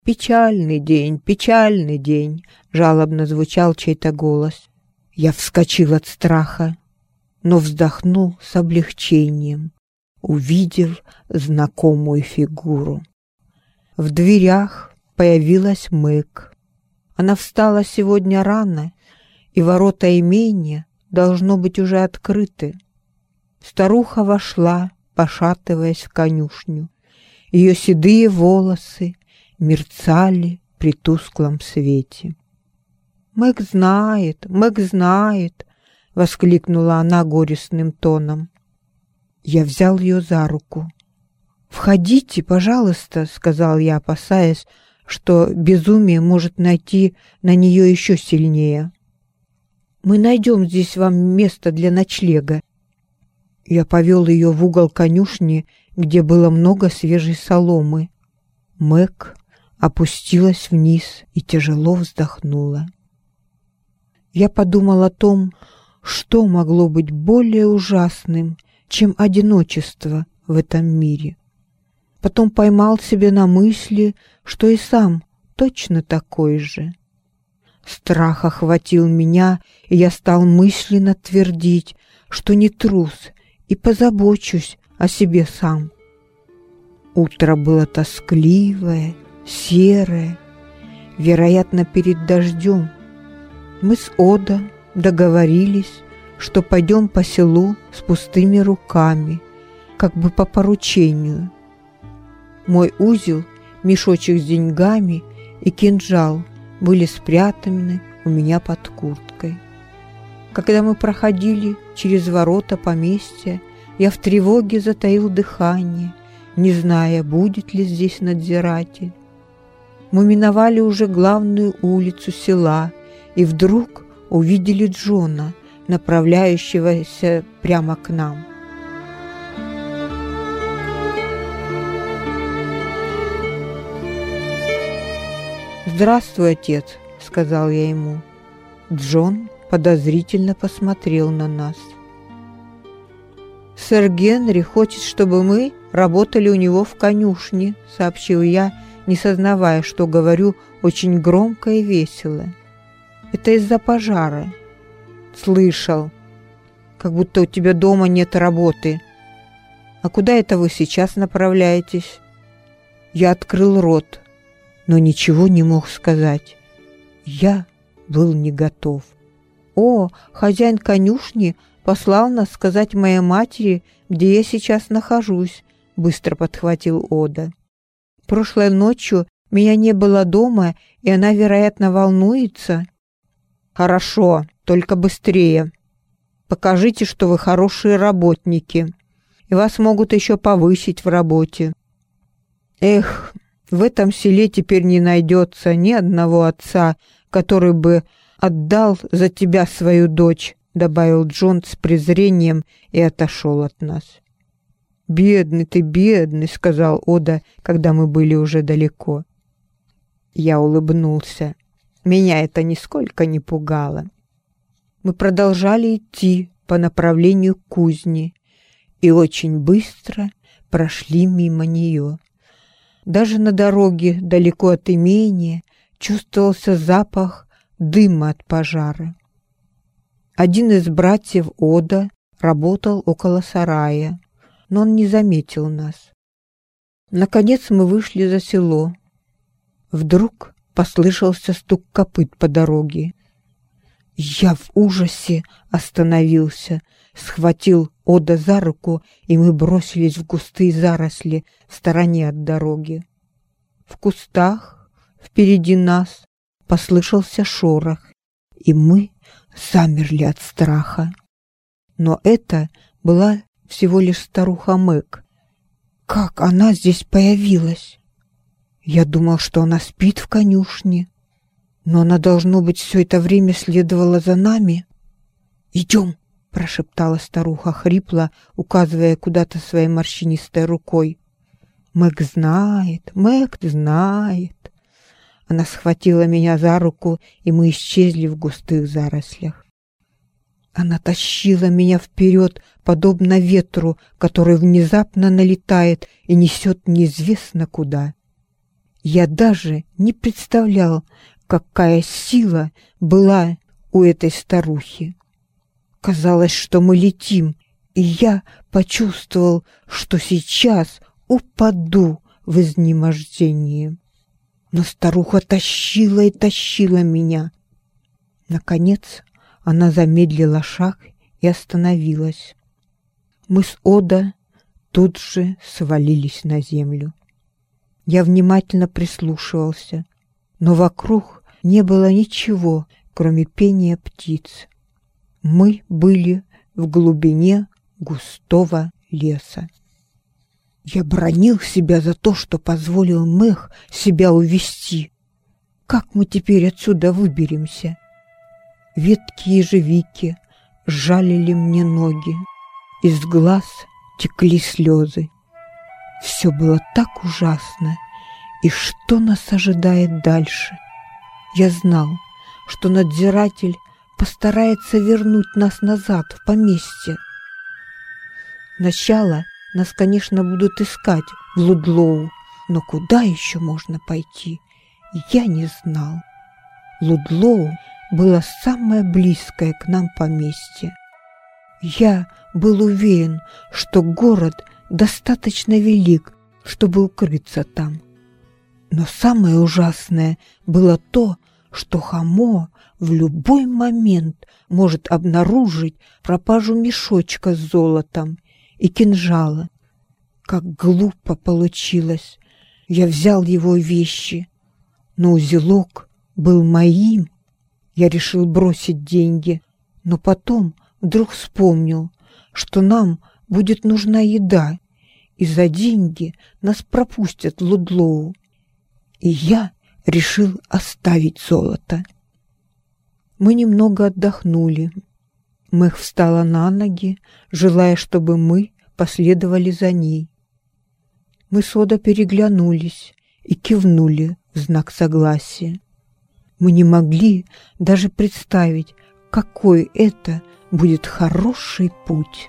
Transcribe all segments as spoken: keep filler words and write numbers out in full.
«Печальный день, печальный день», — жалобно звучал чей-то голос. Я вскочил от страха, но вздохнул с облегчением, увидев знакомую фигуру. В дверях появилась Мэг. Она встала сегодня рано, и ворота имения должно быть уже открыты. Старуха вошла, пошатываясь в конюшню. Ее седые волосы мерцали при тусклом свете. «Мэг знает, Мэг знает!» — воскликнула она горестным тоном. Я взял ее за руку. «Входите, пожалуйста», — сказал я, опасаясь, что безумие может найти на нее еще сильнее. «Мы найдем здесь вам место для ночлега». Я повел ее в угол конюшни, где было много свежей соломы. Мэг опустилась вниз и тяжело вздохнула. Я подумал о том, что могло быть более ужасным, чем одиночество в этом мире. Потом поймал себя на мысли, что и сам точно такой же. Страх охватил меня, и я стал мысленно твердить, что не трус и позабочусь о себе сам. Утро было тоскливое, серое, вероятно, перед дождем. Мы с Ода договорились, что пойдем по селу с пустыми руками, как бы по поручению. Мой узел, мешочек с деньгами и кинжал были спрятаны у меня под курткой. Когда мы проходили через ворота поместья, я в тревоге затаил дыхание, не зная, будет ли здесь надзиратель. Мы миновали уже главную улицу села и вдруг увидели Джона, направляющегося прямо к нам. «Здравствуй, отец», — сказал я ему. Джон подозрительно посмотрел на нас. «Сэр Генри хочет, чтобы мы работали у него в конюшне», — сообщил я, не сознавая, что говорю очень громко и весело. «Это из-за пожара». «Слышал. Как будто у тебя дома нет работы. А куда это вы сейчас направляетесь?» Я открыл рот, но ничего не мог сказать. Я был не готов. «О, хозяин конюшни послал нас сказать моей матери, где я сейчас нахожусь», — быстро подхватил Ода. «Прошлой ночью меня не было дома, и она, вероятно, волнуется». «Хорошо, только быстрее. Покажите, что вы хорошие работники, и вас могут еще повысить в работе». «Эх, в этом селе теперь не найдется ни одного отца, который бы отдал за тебя свою дочь», — добавил Джон с презрением и отошел от нас. «Бедный ты, бедный», — сказал Ода, когда мы были уже далеко. Я улыбнулся. Меня это нисколько не пугало. Мы продолжали идти по направлению к кузне и очень быстро прошли мимо нее. Даже на дороге далеко от имения чувствовался запах дыма от пожара. Один из братьев Ода работал около сарая, но он не заметил нас. Наконец мы вышли за село. Вдруг послышался стук копыт по дороге. Я в ужасе остановился, схватил Ода за руку, и мы бросились в густые заросли в стороне от дороги. В кустах впереди нас послышался шорох, и мы замерли от страха. Но это была всего лишь старуха Мэг. Как она здесь появилась? Я думал, что она спит в конюшне, но она, должно быть, все это время следовала за нами. «Идем!» — прошептала старуха хрипло, указывая куда-то своей морщинистой рукой. «Мэг знает, Мэг знает!» Она схватила меня за руку, и мы исчезли в густых зарослях. Она тащила меня вперед, подобно ветру, который внезапно налетает и несет неизвестно куда. Я даже не представлял, какая сила была у этой старухи. Казалось, что мы летим, и я почувствовал, что сейчас упаду в изнемождении. Но старуха тащила и тащила меня. Наконец она замедлила шаг и остановилась. Мы с Ода тут же свалились на землю. Я внимательно прислушивался, но вокруг не было ничего, кроме пения птиц. Мы были в глубине густого леса. Я бранил себя за то, что позволил Мэх себя увести. Как мы теперь отсюда выберемся? Ветки ежевики жалили мне ноги. Из глаз текли слезы. Все было так ужасно. И что нас ожидает дальше? Я знал, что надзиратель постарается вернуть нас назад в поместье. Сначала нас, конечно, будут искать в Лудлоу, но куда еще можно пойти, я не знал. Лудлоу было самое близкое к нам поместье. Я был уверен, что город достаточно велик, чтобы укрыться там. Но самое ужасное было то, что Хамо в любой момент может обнаружить пропажу мешочка с золотом и кинжала. Как глупо получилось. Я взял его вещи, но узелок был моим. Я решил бросить деньги, но потом вдруг вспомнил, что нам будет нужна еда, и за деньги нас пропустят в Лудлоу. И я решил оставить золото. Мы немного отдохнули. Мэх встала на ноги, желая, чтобы мы последовали за ней. Мы с Ода переглянулись и кивнули в знак согласия. Мы не могли даже представить, какой это будет хороший путь.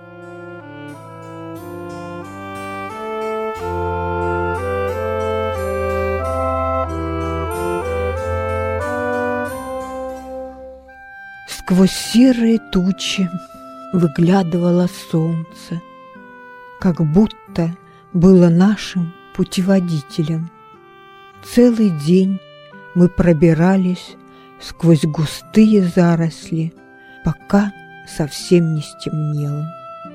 Сквозь серые тучи выглядывало солнце, как будто было нашим путеводителем. Целый день мы пробирались сквозь густые заросли, пока совсем не стемнело.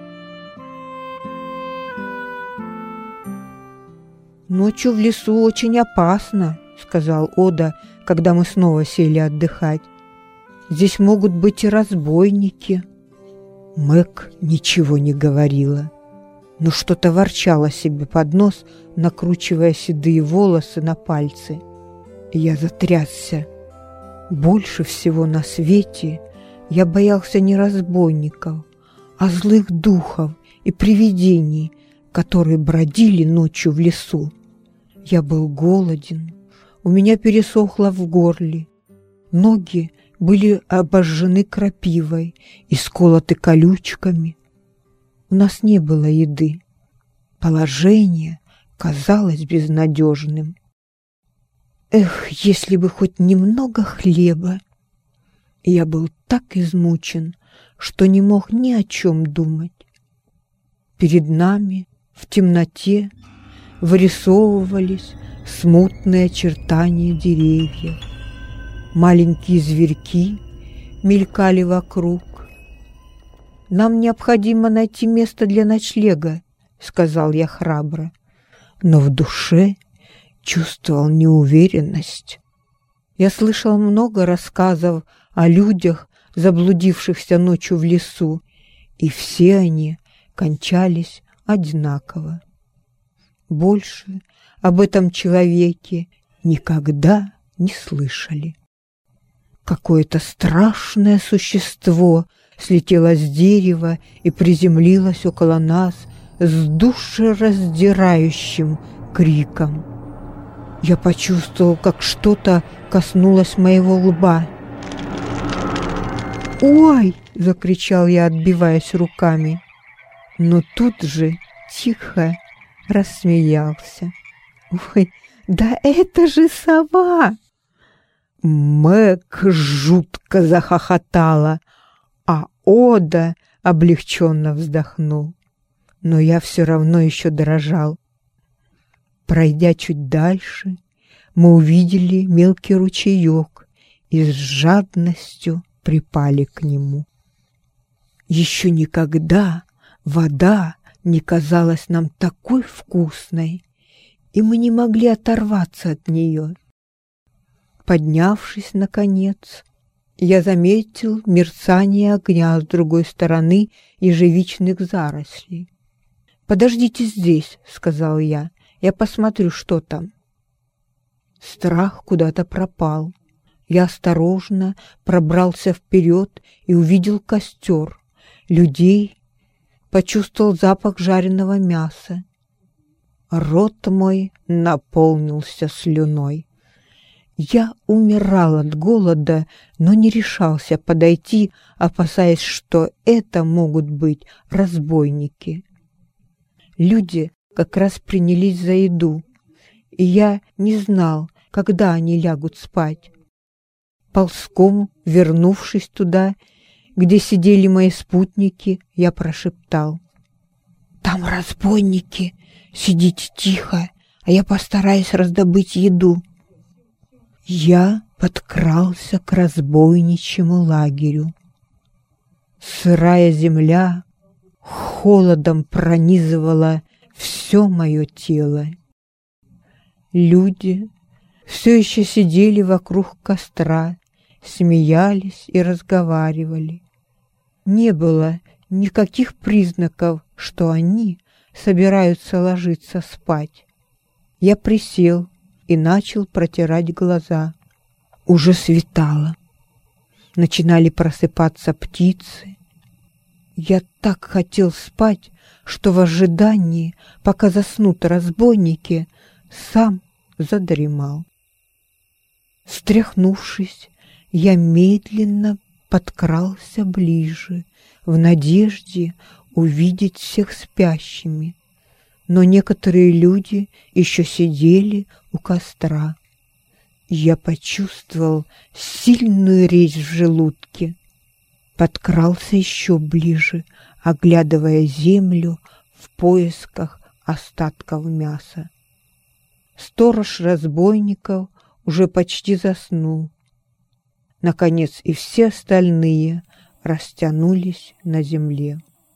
«Ночью в лесу очень опасно», — сказал Ода, когда мы снова сели отдыхать. «Здесь могут быть и разбойники». Мэг ничего не говорила, но что-то ворчала себе под нос, накручивая седые волосы на пальцы. И я затрясся. Больше всего на свете я боялся не разбойников, а злых духов и привидений, которые бродили ночью в лесу. Я был голоден, у меня пересохло в горле, ноги были обожжены крапивой и сколоты колючками. У нас не было еды. Положение казалось безнадежным. Эх, если бы хоть немного хлеба! Я был так измучен, что не мог ни о чем думать. Перед нами в темноте вырисовывались смутные очертания деревьев. Маленькие зверьки мелькали вокруг. «Нам необходимо найти место для ночлега», — сказал я храбро, но в душе чувствовал неуверенность. Я слышал много рассказов о людях, заблудившихся ночью в лесу, и все они кончались одинаково. Больше об этом человеке никогда не слышали. Какое-то страшное существо слетело с дерева и приземлилось около нас с душераздирающим криком. Я почувствовал, как что-то коснулось моего лба. «Ой!» — закричал я, отбиваясь руками. Но тут же тихо рассмеялся. «Ой, Да это же сова!» Мэг жутко захохотала, а Ода облегченно вздохнул. Но я все равно еще дрожал. Пройдя чуть дальше, мы увидели мелкий ручеек и с жадностью припали к нему. Еще никогда вода не казалась нам такой вкусной, и мы не могли оторваться от нее. Поднявшись, наконец, я заметил мерцание огня с другой стороны ежевичных зарослей. «Подождите здесь», — сказал я, — «я посмотрю, что там». Страх куда-то пропал. Я осторожно пробрался вперед и увидел костер, людей, почувствовал запах жареного мяса. Рот мой наполнился слюной. Я умирал от голода, но не решался подойти, опасаясь, что это могут быть разбойники. Люди как раз принялись за еду, и я не знал, когда они лягут спать. Ползком, вернувшись туда, где сидели мои спутники, я прошептал: «Там разбойники, сидите тихо, а я постараюсь раздобыть еду». Я подкрался к разбойничьему лагерю. Сырая земля холодом пронизывала все мое тело. Люди все еще сидели вокруг костра, смеялись и разговаривали. Не было никаких признаков, что они собираются ложиться спать. Я присел и начал протирать глаза. Уже светало. Начинали просыпаться птицы. Я так хотел спать, что в ожидании, пока заснут разбойники, сам задремал. Встряхнувшись, я медленно подкрался ближе, в надежде увидеть всех спящими. Но некоторые люди еще сидели у костра. Я почувствовал сильную резь в желудке. Подкрался еще ближе, оглядывая землю в поисках остатков мяса. Сторож разбойников уже почти заснул. Наконец и все остальные растянулись на земле.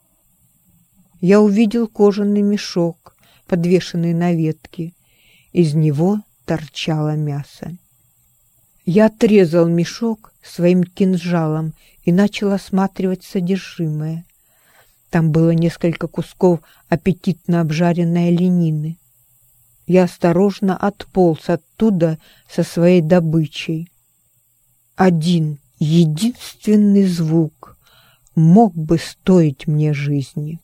Я увидел кожаный мешок, подвешенный на ветке. Из него торчало мясо. Я отрезал мешок своим кинжалом и начал осматривать содержимое. Там было несколько кусков аппетитно обжаренной оленины. Я осторожно отполз оттуда со своей добычей. Один единственный звук мог бы стоить мне жизни.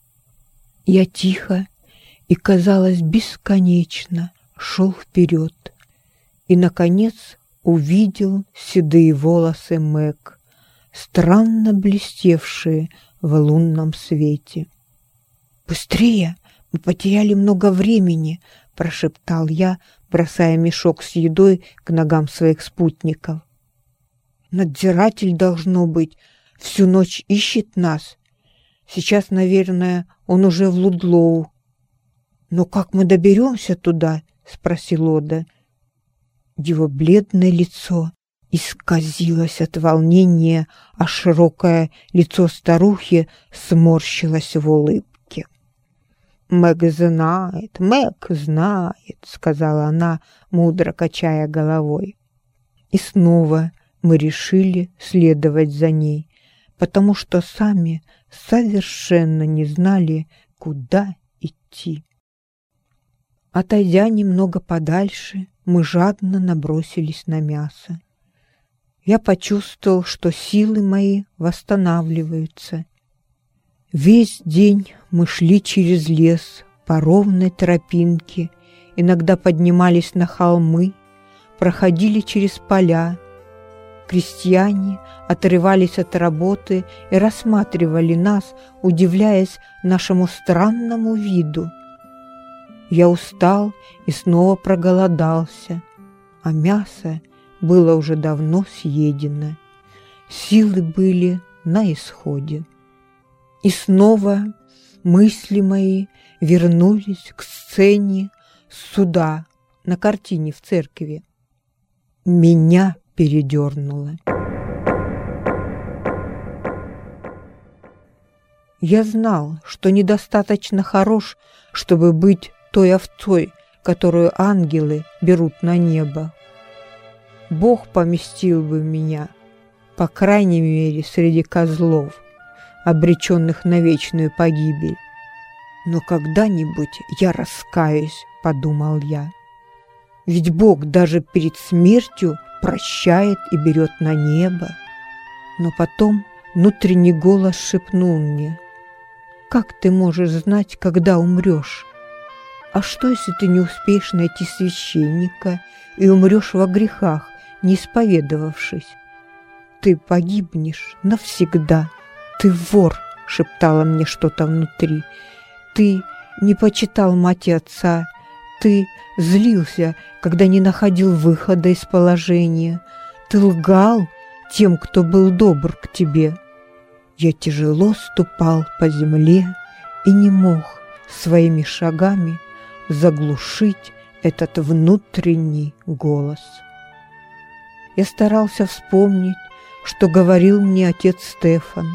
Я тихо и, казалось, бесконечно шел вперед и, наконец, увидел седые волосы Мэг, странно блестевшие в лунном свете. «Быстрее! Мы потеряли много времени!» — прошептал я, бросая мешок с едой к ногам своих спутников. «Надзиратель, должно быть, всю ночь ищет нас. Сейчас, наверное, он уже в Лудлоу». «Но как мы доберемся туда?» — спросил Ода. Его бледное лицо исказилось от волнения, а широкое лицо старухи сморщилось в улыбке. «Мэг знает, Мэг знает», — сказала она, мудро качая головой. И снова мы решили следовать за ней, потому что сами совершенно не знали, куда идти. Отойдя немного подальше, мы жадно набросились на мясо. Я почувствовал, что силы мои восстанавливаются. Весь день мы шли через лес по ровной тропинке, иногда поднимались на холмы, проходили через поля. Крестьяне отрывались от работы и рассматривали нас, удивляясь нашему странному виду. Я устал и снова проголодался, а мясо было уже давно съедено. Силы были на исходе. И снова мысли мои вернулись к сцене суда на картине в церкви. Меня передернуло. Я знал, что недостаточно хорош, чтобы быть той овцой, которую ангелы берут на небо. Бог поместил бы меня, по крайней мере, среди козлов, обреченных на вечную погибель. Но когда-нибудь я раскаюсь, подумал я. Ведь Бог даже перед смертью прощает и берет на небо. Но потом внутренний голос шепнул мне: «Как ты можешь знать, когда умрешь? А что, если ты не успеешь найти священника и умрешь во грехах, не исповедовавшись? Ты погибнешь навсегда. Ты вор», — шептало мне что-то внутри. «Ты не почитал мать и отца. Ты злился, когда не находил выхода из положения. Ты лгал тем, кто был добр к тебе». Я тяжело ступал по земле и не мог своими шагами заглушить этот внутренний голос. Я старался вспомнить, что говорил мне отец Стефан.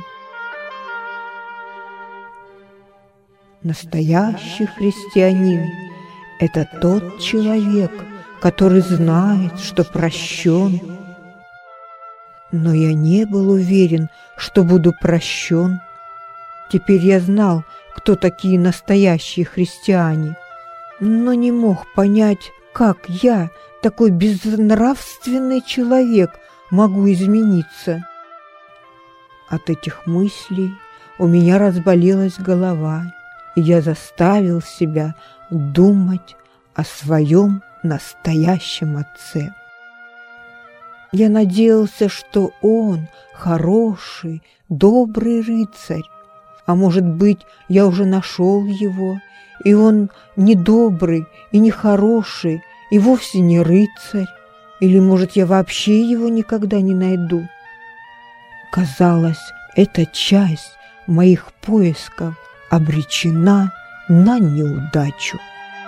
Настоящий христианин – это тот человек, который знает, что прощен. Но я не был уверен, что буду прощен. Теперь я знал, кто такие настоящие христиане, но не мог понять, как я, такой безнравственный человек, могу измениться. От этих мыслей у меня разболелась голова, и я заставил себя думать о своем настоящем отце. Я надеялся, что он хороший, добрый рыцарь. А может быть, я уже нашел его, и он не добрый и не хороший, и вовсе не рыцарь. Или, может, я вообще его никогда не найду. Казалось, эта часть моих поисков обречена на неудачу.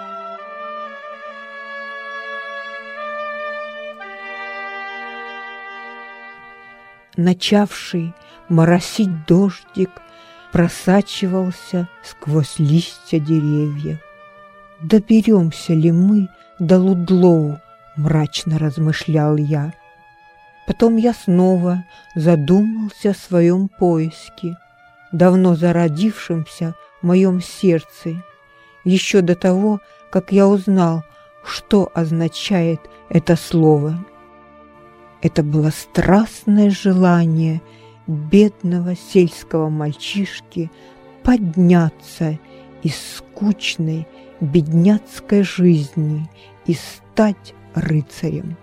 Начавший моросить дождик просачивался сквозь листья деревьев. «Доберемся ли мы до Лудлоу?» — мрачно размышлял я. Потом я снова задумался о своем поиске, давно зародившемся в моем сердце, еще до того, как я узнал, что означает это слово. Это было страстное желание бедного сельского мальчишки подняться из скучной бедняцкой жизни и стать рыцарем.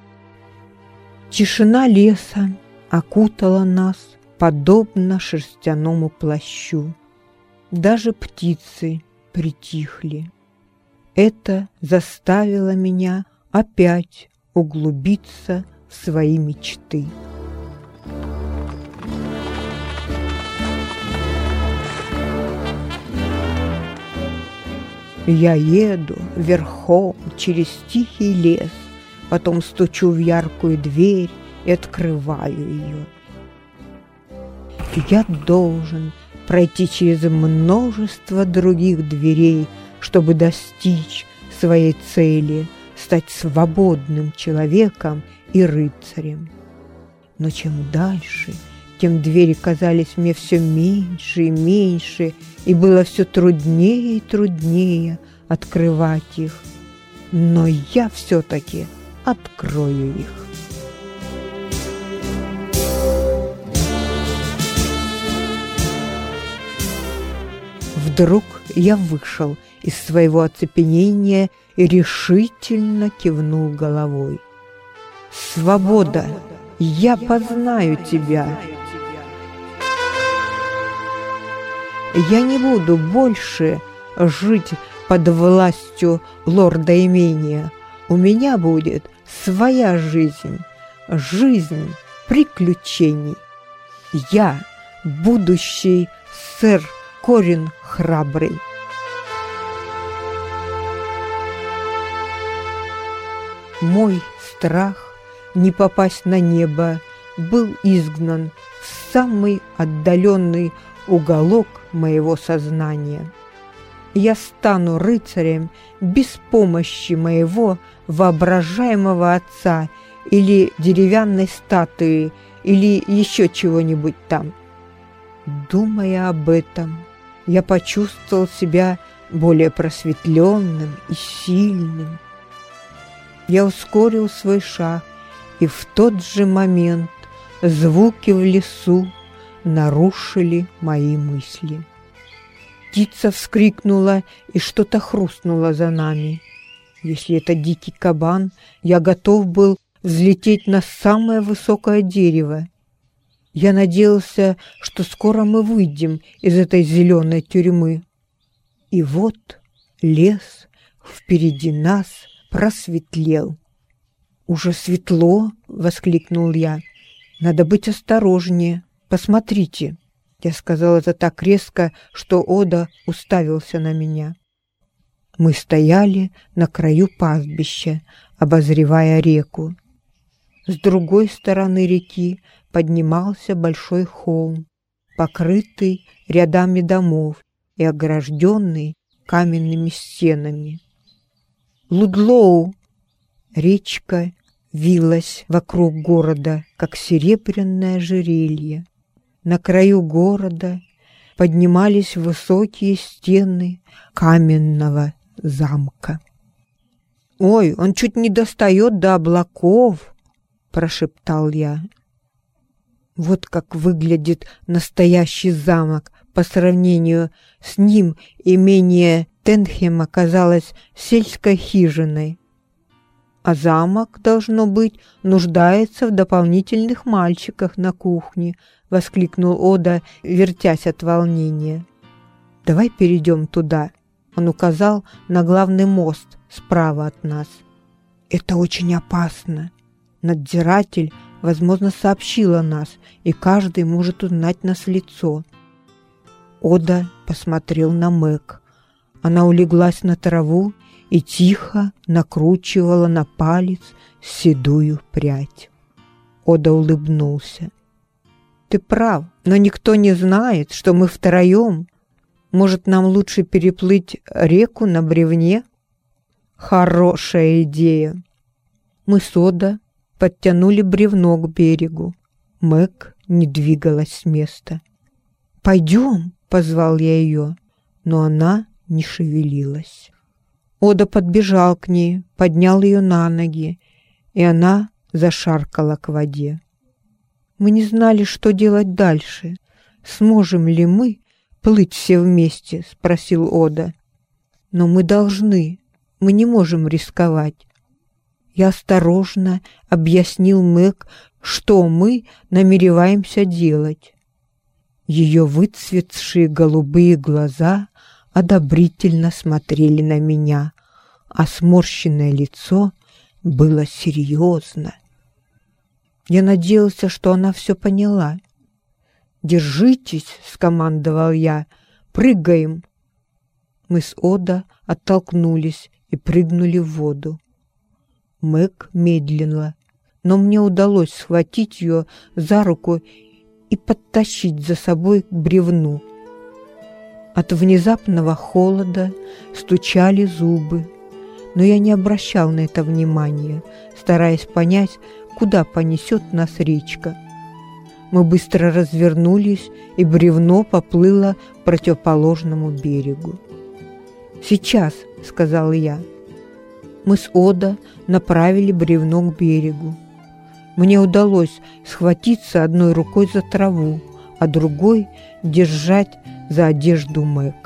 Тишина леса окутала нас, подобно шерстяному плащу. Даже птицы притихли. Это заставило меня опять углубиться в свои мечты. Я еду верхом через тихий лес, потом стучу в яркую дверь и открываю ее. Я должен пройти через множество других дверей, чтобы достичь своей цели, стать свободным человеком и рыцарем. Но чем дальше, тем двери казались мне все меньше и меньше, и было все труднее и труднее открывать их. Но я все-таки открою их. Вдруг я вышел из своего оцепенения и решительно кивнул головой. «Свобода! Я познаю тебя! Я не буду больше жить под властью лорда имения. У меня будет своя жизнь, жизнь приключений. Я будущий сэр Корин Храбрый. Мой страх не попасть на небо был изгнан в самый отдаленный уголок моего сознания. Я стану рыцарем без помощи моего воображаемого отца или деревянной статуи, или еще чего-нибудь там. Думая об этом, я почувствовал себя более просветленным и сильным. Я ускорил свой шаг, и в тот же момент звуки в лесу нарушили мои мысли. Птица вскрикнула, и что-то хрустнуло за нами. Если это дикий кабан, я готов был взлететь на самое высокое дерево. Я надеялся, что скоро мы выйдем из этой зеленой тюрьмы. И вот лес впереди нас просветлел. «Уже светло!» — воскликнул я. «Надо быть осторожнее. Посмотрите!» Я сказал это так резко, что Ода уставился на меня. Мы стояли на краю пастбища, обозревая реку. С другой стороны реки поднимался большой холм, покрытый рядами домов и огражденный каменными стенами. Лудлоу! Речка вилась вокруг города, как серебряное ожерелье. На краю города поднимались высокие стены каменного замка. «Ой, он чуть не достает до облаков!» – прошептал я. Вот как выглядит настоящий замок. По сравнению с ним имение Тенхема казалось сельской хижиной. А замок, должно быть, нуждается в дополнительных мальчиках на кухне, — воскликнул Ода, вертясь от волнения. «Давай перейдем туда», — он указал на главный мост справа от нас. «Это очень опасно. Надзиратель, возможно, сообщил о нас, и каждый может узнать нас в лицо». Ода посмотрел на Мэг. Она улеглась на траву и тихо накручивала на палец седую прядь. Ода улыбнулся. «Ты прав, но никто не знает, что мы втроем. Может, нам лучше переплыть реку на бревне?» «Хорошая идея!» Мы с Ода подтянули бревно к берегу. Мэг не двигалась с места. «Пойдем!» — позвал я ее, но она не шевелилась. Ода подбежал к ней, поднял ее на ноги, и она зашаркала к воде. Мы не знали, что делать дальше. «Сможем ли мы плыть все вместе?» — спросил Ода. «Но мы должны, мы не можем рисковать». Я осторожно объяснил Мэг, что мы намереваемся делать. Ее выцветшие голубые глаза одобрительно смотрели на меня, а сморщенное лицо было серьезно. Я надеялся, что она все поняла. «Держитесь!» — скомандовал я. «Прыгаем!» Мы с Ода оттолкнулись и прыгнули в воду. Мэг медленно, но мне удалось схватить ее за руку и подтащить за собой к бревну. От внезапного холода стучали зубы, но я не обращал на это внимания, стараясь понять, куда понесет нас речка. Мы быстро развернулись, и бревно поплыло к противоположному берегу. «Сейчас», — сказал я. Мы с Ода направили бревно к берегу. Мне удалось схватиться одной рукой за траву, а другой держать за одежду Мэг.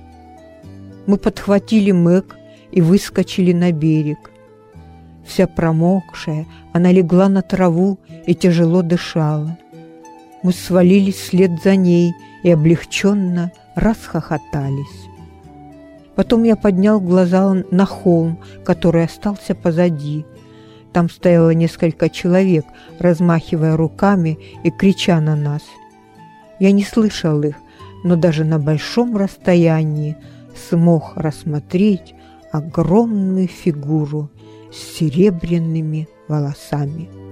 Мы подхватили Мэг и выскочили на берег. Вся промокшая, она легла на траву и тяжело дышала. Мы свалились вслед за ней и облегченно расхохотались. Потом я поднял глаза на холм, который остался позади. Там стояло несколько человек, размахивая руками и крича на нас. Я не слышал их, но даже на большом расстоянии смог рассмотреть огромную фигуру с серебряными волосами.